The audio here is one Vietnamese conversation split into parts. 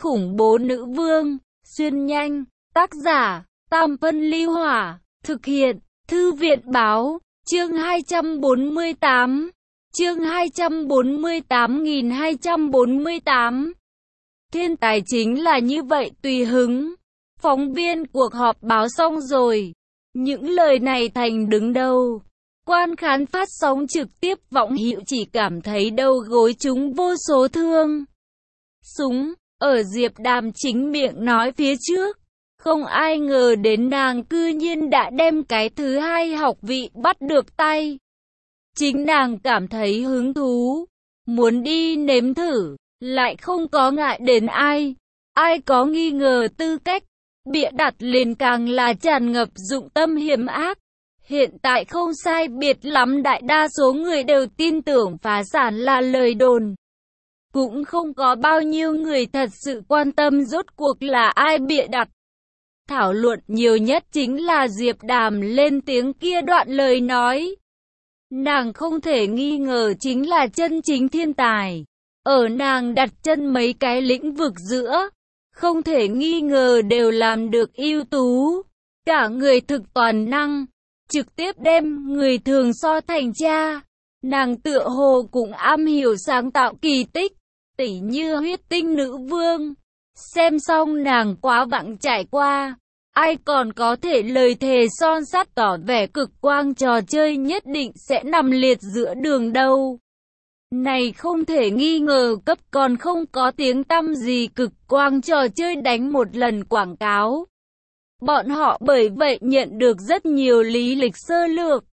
khủng bố nữ vương, xuyên nhanh, tác giả, Tam Phân Ly Hỏa, thực hiện, Thư viện Báo, chương 248, chương 248.248. Thiên tài chính là như vậy tùy hứng. Phóng viên cuộc họp báo xong rồi. Những lời này thành đứng đầu. Quan khán phát sóng trực tiếp Võng Hữu chỉ cảm thấy đầu gối trúng vô số thương. Súng, ở Diệp Đàm chính miệng nói phía trước. Không ai ngờ đến nàng cư nhiên đã đem cái thứ hai học vị bắt được tay. Chính nàng cảm thấy hứng thú, muốn đi nếm thử, lại không có ngại đến ai. Ai có nghi ngờ tư cách, bịa đặt liền càng là tràn ngập dụng tâm hiểm ác. Hiện tại không sai biệt lắm đại đa số người đều tin tưởng phá sản là lời đồn. Cũng không có bao nhiêu người thật sự quan tâm rốt cuộc là ai bịa đặt. Thảo luận nhiều nhất chính là Diệp Đàm lên tiếng kia đoạn lời nói. Nàng không thể nghi ngờ chính là chân chính thiên tài. Ở nàng đặt chân mấy cái lĩnh vực giữa, không thể nghi ngờ đều làm được ưu tú. Cả người thực toàn năng, trực tiếp đem người thường so thành cha. Nàng tựa hồ cũng am hiểu sáng tạo kỳ tích, tỉ như huyết tinh nữ vương. Xem xong nàng quá vặng trải qua, ai còn có thể lời thề son sắt tỏ vẻ cực quang trò chơi nhất định sẽ nằm liệt giữa đường đâu. Này không thể nghi ngờ cấp còn không có tiếng tăm gì cực quang trò chơi đánh một lần quảng cáo. Bọn họ bởi vậy nhận được rất nhiều lý lịch sơ lược.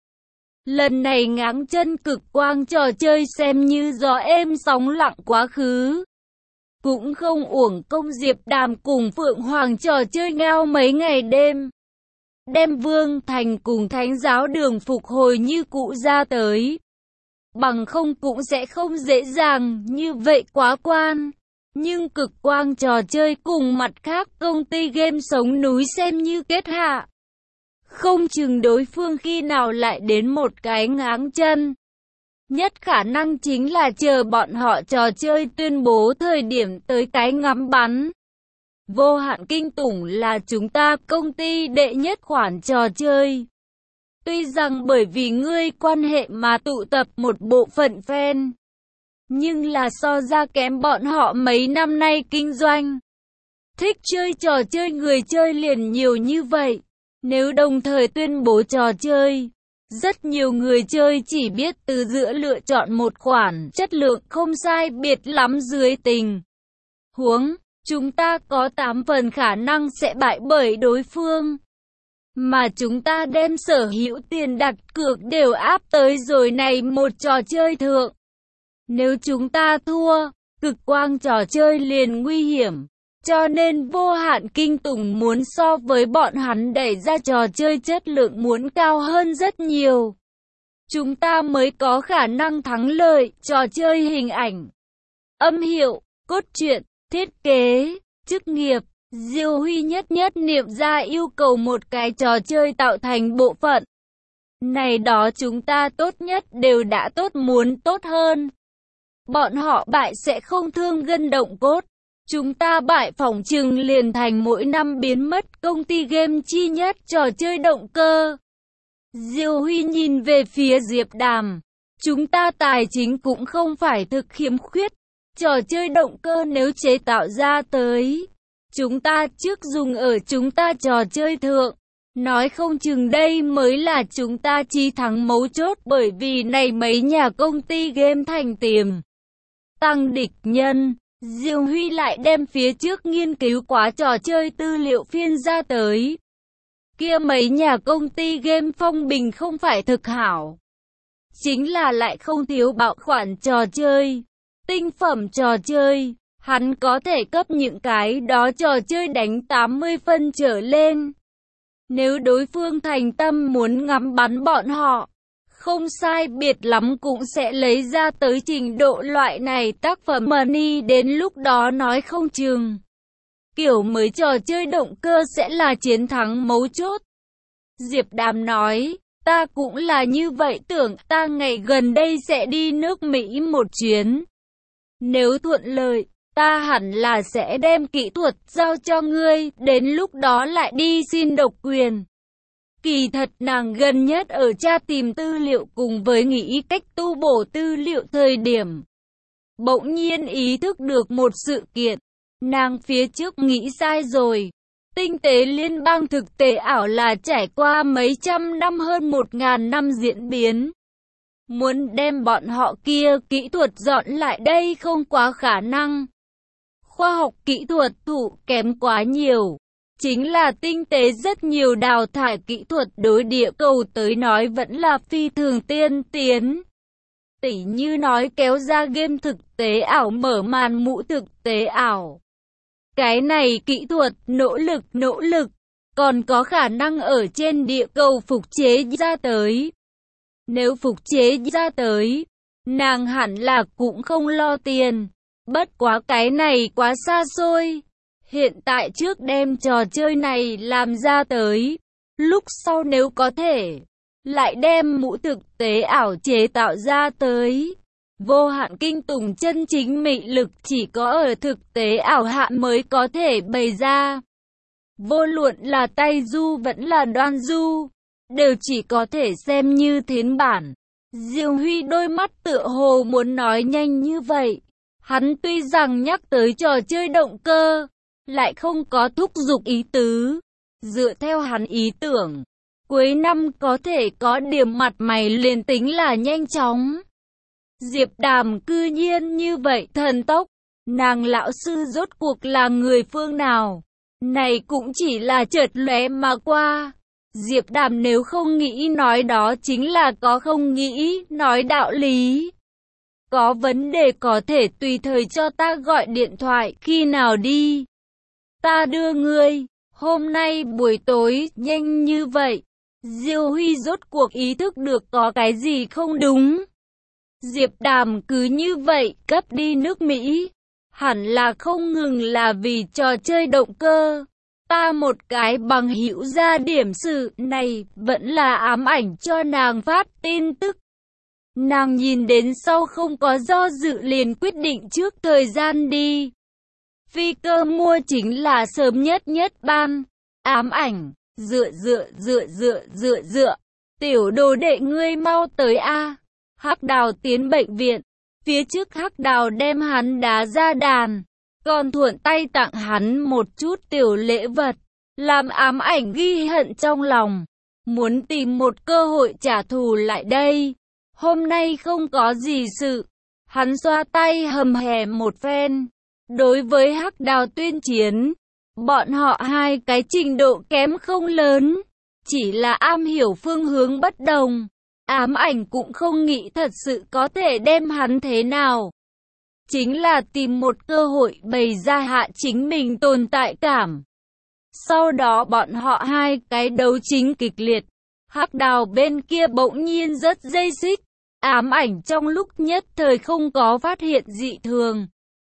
Lần này ngáng chân cực quang trò chơi xem như gió êm sóng lặng quá khứ. Cũng không uổng công Diệp Đàm cùng Phượng Hoàng trò chơi ngao mấy ngày đêm. Đem Vương Thành cùng Thánh Giáo Đường phục hồi như cũ ra tới. Bằng không cũng sẽ không dễ dàng như vậy quá quan. Nhưng cực quang trò chơi cùng mặt khác công ty game sống núi xem như kết hạ. Không chừng đối phương khi nào lại đến một cái ngáng chân. Nhất khả năng chính là chờ bọn họ trò chơi tuyên bố thời điểm tới cái ngắm bắn. Vô hạn kinh tủng là chúng ta công ty đệ nhất khoản trò chơi. Tuy rằng bởi vì ngươi quan hệ mà tụ tập một bộ phận fan, nhưng là so ra kém bọn họ mấy năm nay kinh doanh. Thích chơi trò chơi người chơi liền nhiều như vậy. Nếu đồng thời tuyên bố trò chơi, rất nhiều người chơi chỉ biết từ giữa lựa chọn một khoản chất lượng không sai biệt lắm dưới tình huống, chúng ta có 8 phần khả năng sẽ bại bởi đối phương. Mà chúng ta đem sở hữu tiền đặt cược đều áp tới rồi này một trò chơi thượng. Nếu chúng ta thua, cực quang trò chơi liền nguy hiểm. Cho nên vô hạn kinh tủng muốn so với bọn hắn đẩy ra trò chơi chất lượng muốn cao hơn rất nhiều. Chúng ta mới có khả năng thắng lợi. Trò chơi hình ảnh, âm hiệu, cốt truyện, thiết kế, chức nghiệp. Diêu Huy nhất niệm ra yêu cầu một cái trò chơi tạo thành bộ phận. Này đó chúng ta tốt nhất đều đã tốt muốn tốt hơn. Bọn họ bại sẽ không thương gân động cốt. Chúng ta bại phỏng chừng liền thành mỗi năm biến mất công ty game chi nhất trò chơi động cơ. Diêu Huy nhìn về phía Diệp Đàm. Chúng ta tài chính cũng không phải thực khiếm khuyết. Trò chơi động cơ nếu chế tạo ra tới, chúng ta trước dùng ở chúng ta trò chơi thượng. Nói không chừng đây mới là chúng ta chí thắng mấu chốt, bởi vì này mấy nhà công ty game thành tiềm tăng địch nhân. Diêu Huy lại đem phía trước nghiên cứu quá trò chơi tư liệu phiên ra tới. Kia mấy nhà công ty game phong bình không phải thực hảo, chính là lại không thiếu bảo khoản trò chơi, tinh phẩm trò chơi. Hắn có thể cấp những cái đó trò chơi đánh 80 phân trở lên. Nếu đối phương thành tâm muốn ngắm bắn bọn họ, không sai biệt lắm cũng sẽ lấy ra tới trình độ loại này tác phẩm money, đến lúc đó nói không chừng. Kiểu mới trò chơi động cơ sẽ là chiến thắng mấu chốt. Diệp Đàm nói, ta cũng là như vậy tưởng, ta ngày gần đây sẽ đi nước Mỹ một chuyến. Nếu thuận lợi, ta hẳn là sẽ đem kỹ thuật giao cho ngươi, đến lúc đó lại đi xin độc quyền. Kỳ thật nàng gần nhất ở tra tìm tư liệu cùng với nghĩ cách tu bổ tư liệu thời điểm. Bỗng nhiên ý thức được một sự kiện, nàng phía trước nghĩ sai rồi. Tinh tế liên bang thực tế ảo là trải qua mấy trăm năm hơn 1000 năm diễn biến. Muốn đem bọn họ kia kỹ thuật dọn lại đây không quá khả năng. Khoa học kỹ thuật thụ kém quá nhiều. Chính là tinh tế rất nhiều đào thải kỹ thuật đối địa cầu tới nói vẫn là phi thường tiên tiến. Tỉ như nói kéo ra game thực tế ảo mở màn mũ thực tế ảo. Cái này kỹ thuật nỗ lực, còn có khả năng ở trên địa cầu phục chế ra tới. Nếu phục chế ra tới, nàng hẳn là cũng không lo tiền. Bất quá cái này quá xa xôi. Hiện tại trước đem trò chơi này làm ra tới. Lúc sau nếu có thể, lại đem mũ thực tế ảo chế tạo ra tới. Vô hạn kinh tủng chân chính mị lực chỉ có ở thực tế ảo hạ mới có thể bày ra. Vô luận là tay du vẫn là đoan du, đều chỉ có thể xem như thiến bản. Diêu Huy đôi mắt tựa hồ muốn nói nhanh như vậy. Hắn tuy rằng nhắc tới trò chơi động cơ, lại không có thúc giục ý tứ. Dựa theo hắn ý tưởng, cuối năm có thể có điểm mặt mày liền tính là nhanh chóng. Diệp Đàm cư nhiên như vậy thần tốc, nàng lão sư rốt cuộc là người phương nào? Này cũng chỉ là chợt lóe mà qua. Diệp Đàm nếu không nghĩ nói đó chính là có không nghĩ nói đạo lý. Có vấn đề có thể tùy thời cho ta gọi điện thoại, khi nào đi? Ta đưa ngươi, hôm nay buổi tối, nhanh như vậy. Diêu Huy rốt cuộc ý thức được có cái gì không đúng. Diệp Đàm cứ như vậy, cấp đi nước Mỹ. Hẳn là không ngừng là vì trò chơi động cơ. Ta một cái bằng hữu ra điểm sự này, vẫn là ám ảnh cho nàng phát tin tức. Nàng nhìn đến sau không có do dự liền quyết định trước thời gian đi. Phi cơ mua chính là sớm nhất ban. Ám ảnh, dựa. Tiểu đồ đệ ngươi mau tới a. Hắc Đào tiến bệnh viện. Phía trước Hắc Đào đem hắn đá ra đàn. Còn thuận tay tặng hắn một chút tiểu lễ vật. Làm ám ảnh ghi hận trong lòng. Muốn tìm một cơ hội trả thù lại đây. Hôm nay không có gì sự. Hắn xoa tay hầm hè một phen. Đối với Hắc Đào tuyên chiến, bọn họ hai cái trình độ kém không lớn. Chỉ là am hiểu phương hướng bất đồng. Ám ảnh cũng không nghĩ thật sự có thể đem hắn thế nào. Chính là tìm một cơ hội bày ra hạ chính mình tồn tại cảm. Sau đó bọn họ hai cái đấu chính kịch liệt. Hắc Đào bên kia bỗng nhiên rất dây xích. Ám ảnh trong lúc nhất thời không có phát hiện dị thường.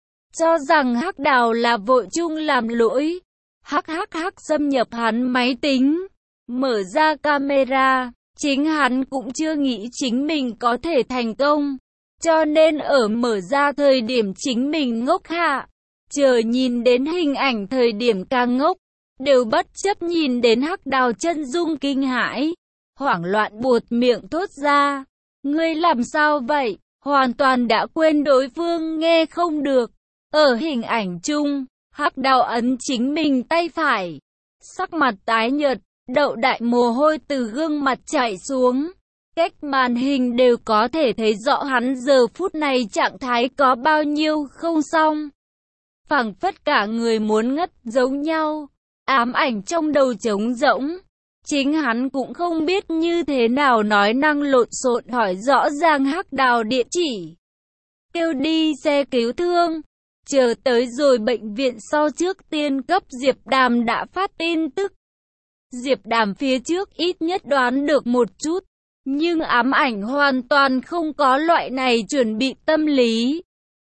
Cho rằng Hắc Đào là vội chung làm lỗi. Hắc xâm nhập hắn máy tính. Mở ra camera. Chính hắn cũng chưa nghĩ chính mình có thể thành công. Cho nên ở mở ra thời điểm chính mình ngốc hạ. Chờ nhìn đến hình ảnh thời điểm càng ngốc. Đều bất chấp nhìn đến Hắc Đào chân dung kinh hãi. Hoảng loạn buột miệng thốt ra. Ngươi làm sao vậy? Hoàn toàn đã quên đối phương nghe không được. Ở hình ảnh chung, Hắc Đào ấn chính mình tay phải. Sắc mặt tái nhợt, đậu đại mồ hôi từ gương mặt chảy xuống. Cách màn hình đều có thể thấy rõ hắn giờ phút này trạng thái có bao nhiêu không xong. Phảng phất cả người muốn ngất giống nhau. Ám ảnh trong đầu trống rỗng. Chính hắn cũng không biết như thế nào nói năng lộn xộn hỏi rõ ràng Hắc Đào địa chỉ. Kêu đi xe cứu thương. Chờ tới rồi bệnh viện sau trước tiên cấp Diệp Đàm đã phát tin tức. Diệp Đàm phía trước ít nhất đoán được một chút. Nhưng ám ảnh hoàn toàn không có loại này chuẩn bị tâm lý.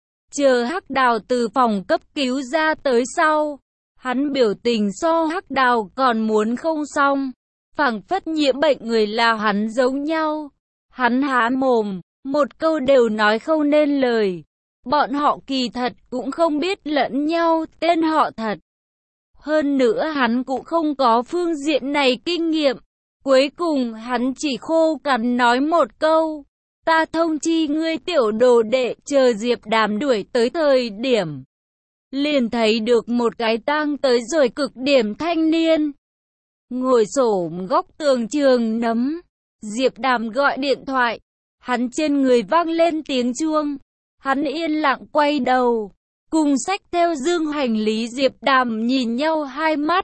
Chờ Hắc Đào từ phòng cấp cứu ra tới sau. Hắn biểu tình so Hắc Đào còn muốn không xong. Phảng phất nhiễm bệnh người là hắn giống nhau. Hắn há mồm, một câu đều nói không nên lời. bọn họ kỳ thật cũng không biết lẫn nhau tên họ thật. Hơn nữa hắn cũng không có phương diện này kinh nghiệm. Cuối cùng hắn chỉ khô cằn nói một câu. Ta thông chi ngươi tiểu đồ đệ, chờ Diệp Đàm đuổi tới thời điểm. Liền thấy được một cái tang tới rồi cực điểm thanh niên. Ngồi xổm góc tường trường nấm. Diệp Đàm gọi điện thoại. Hắn trên người vang lên tiếng chuông. Hắn yên lặng quay đầu. Cùng xách theo dương hành lý. Diệp Đàm nhìn nhau hai mắt.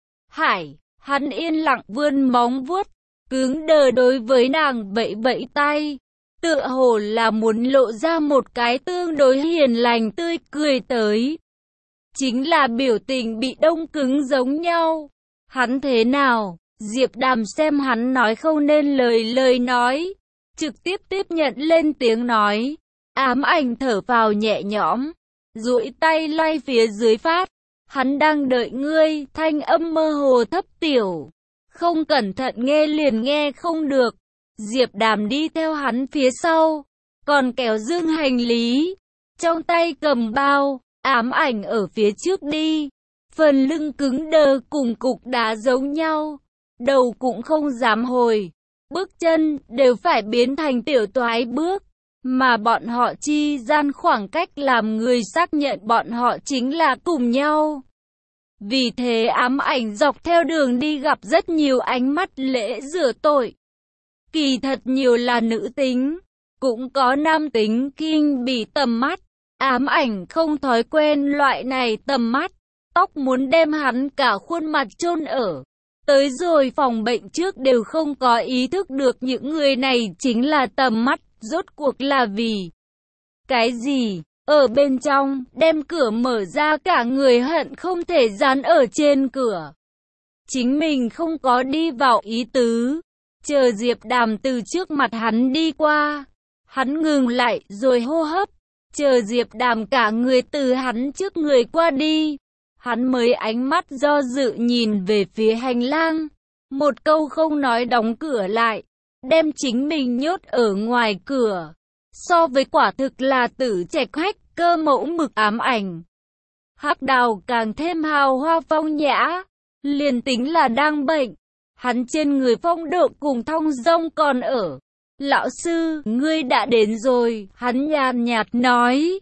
Hải, hắn yên lặng vươn móng vuốt. Cứng đờ đối với nàng vẫy vẫy tay. Tựa hồ là muốn lộ ra một cái tương đối hiền lành tươi cười tới. Chính là biểu tình bị đông cứng giống nhau. Hắn thế nào? Diệp Đàm xem hắn nói không nên lời nói. Trực tiếp tiếp nhận lên tiếng nói. Ám Ảnh thở vào nhẹ nhõm. Duỗi tay lay phía dưới phát. Hắn đang đợi ngươi, thanh âm mơ hồ thấp tiểu. Không cẩn thận nghe liền nghe không được. Diệp Đàm đi theo hắn phía sau. Còn kéo dương hành lý. Trong tay cầm bao. Ám Ảnh ở phía trước đi. Phần lưng cứng đờ cùng cục đá giống nhau. Đầu cũng không dám hồi. Bước chân đều phải biến thành tiểu toái bước. Mà bọn họ chi gian khoảng cách làm người xác nhận bọn họ chính là cùng nhau. Vì thế Ám Ảnh dọc theo đường đi gặp rất nhiều ánh mắt lễ rửa tội. Kỳ thật nhiều là nữ tính. Cũng có nam tính kinh bỉ tầm mắt. Ám Ảnh không thói quen loại này tầm mắt. Tóc muốn đem hắn cả khuôn mặt chôn ở. Tới rồi phòng bệnh trước đều không có ý thức được những người này chính là tầm mắt. Rốt cuộc là vì cái gì? Ở bên trong, đem cửa mở ra cả người hận không thể dán ở trên cửa. Chính mình không có đi vào ý tứ. Chờ Diệp Đàm từ trước mặt hắn đi qua. Hắn ngừng lại rồi hô hấp. Chờ Diệp Đàm cả người từ hắn trước người qua đi. Hắn mới ánh mắt do dự nhìn về phía hành lang. Một câu không nói đóng cửa lại. Đem chính mình nhốt ở ngoài cửa. So với quả thực là tử trạch hách cơ mẫu mực Ám Ảnh. Hắc Đào càng thêm hào hoa phong nhã. Liền tính là đang bệnh. Hắn trên người phong độ cùng thong dong còn ở. Lão sư, ngươi đã đến rồi. Hắn nhàn nhạt nói.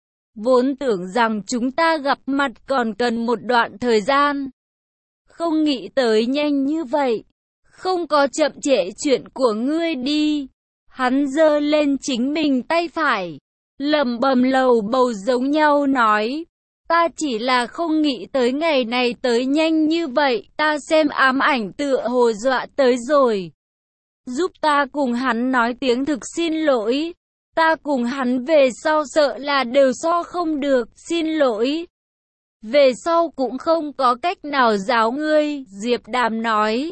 Vốn tưởng rằng chúng ta gặp mặt còn cần một đoạn thời gian. Không nghĩ tới nhanh như vậy. Không có chậm trễ chuyện của ngươi đi. Hắn giơ lên chính mình tay phải. Lẩm bẩm lầu bầu giống nhau nói. Ta chỉ là không nghĩ tới ngày này tới nhanh như vậy. Ta xem Ám Ảnh tựa hồ dọa tới rồi. Giúp ta cùng hắn nói tiếng thực xin lỗi. Ta cùng hắn về sau sợ là đều so không được. Xin lỗi. Về sau cũng không có cách nào giáo ngươi. Diệp Đàm nói.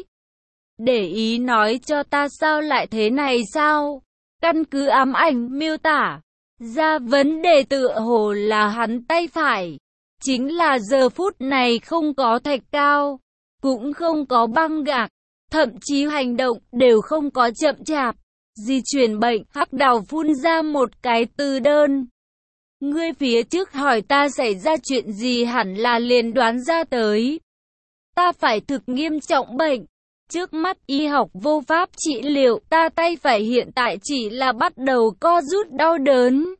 Để ý nói cho ta sao lại thế này sao? Căn cứ Ám Ảnh miêu tả ra vấn đề tựa hồ là hắn tay phải. Chính là giờ phút này không có thạch cao. Cũng không có băng gạc. Thậm chí hành động đều không có chậm chạp. Di chuyển bệnh. Hắc Đào phun ra một cái từ đơn. Ngươi phía trước hỏi ta xảy ra chuyện gì hẳn là liền đoán ra tới. Ta phải thực nghiêm trọng bệnh. Trước mắt y học vô pháp trị liệu, ta tay phải hiện tại chỉ là bắt đầu co rút đau đớn.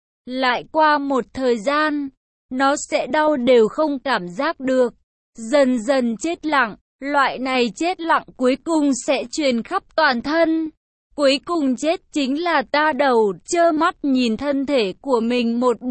Lại qua một thời gian, nó sẽ đau đều không cảm giác được. Dần dần chết lặng, loại này chết lặng cuối cùng sẽ truyền khắp toàn thân. Cuối cùng chết chính là ta đầu, trơ mắt nhìn thân thể của mình một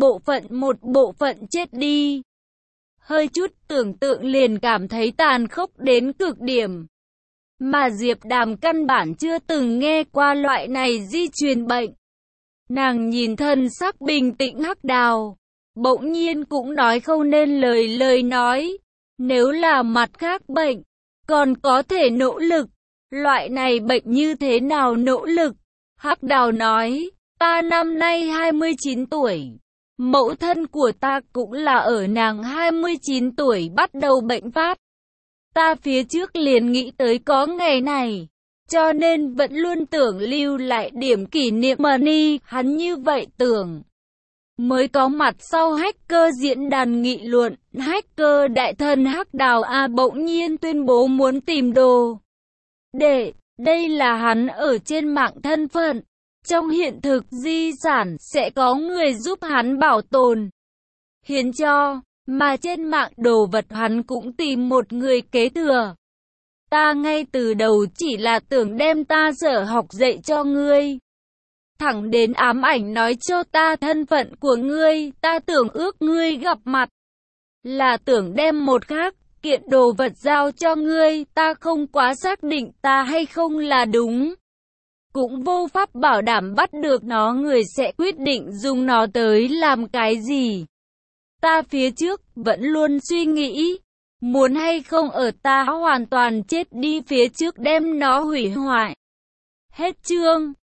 bộ phận chết đi. Hơi chút tưởng tượng liền cảm thấy tàn khốc đến cực điểm. Mà Diệp Đàm căn bản chưa từng nghe qua loại này di truyền bệnh. Nàng nhìn thân sắc bình tĩnh Hắc Đào. Bỗng nhiên cũng nói không nên lời nói. Nếu là mặt khác bệnh, còn có thể nỗ lực. Loại này bệnh như thế nào nỗ lực? Hắc Đào nói, ta năm nay 29 tuổi. Mẫu thân của ta cũng là ở nàng 29 tuổi bắt đầu bệnh phát. Ta phía trước liền nghĩ tới có ngày này, cho nên vẫn luôn tưởng lưu lại điểm kỷ niệm money, hắn như vậy tưởng. mới có mặt sau hacker diễn đàn nghị luận, hacker đại thần Hắc Đào A bỗng nhiên tuyên bố muốn tìm đồ. Đây là hắn ở trên mạng thân phận. Trong hiện thực di sản sẽ có người giúp hắn bảo tồn, hiến cho, mà trên mạng đồ vật hắn cũng tìm một người kế thừa. Ta ngay từ đầu chỉ là tưởng đem ta dở học dạy cho ngươi. Thẳng đến ám ảnh nói cho ta thân phận của ngươi, ta tưởng ước ngươi gặp mặt. Là tưởng đem một khác kiện đồ vật giao cho ngươi, ta không quá xác định ta hay không là đúng. Cũng vô pháp bảo đảm bắt được nó, người sẽ quyết định dùng nó tới làm cái gì. Ta phía trước vẫn luôn suy nghĩ, muốn hay không ở ta hoàn toàn chết đi phía trước đem nó hủy hoại. Hết chương.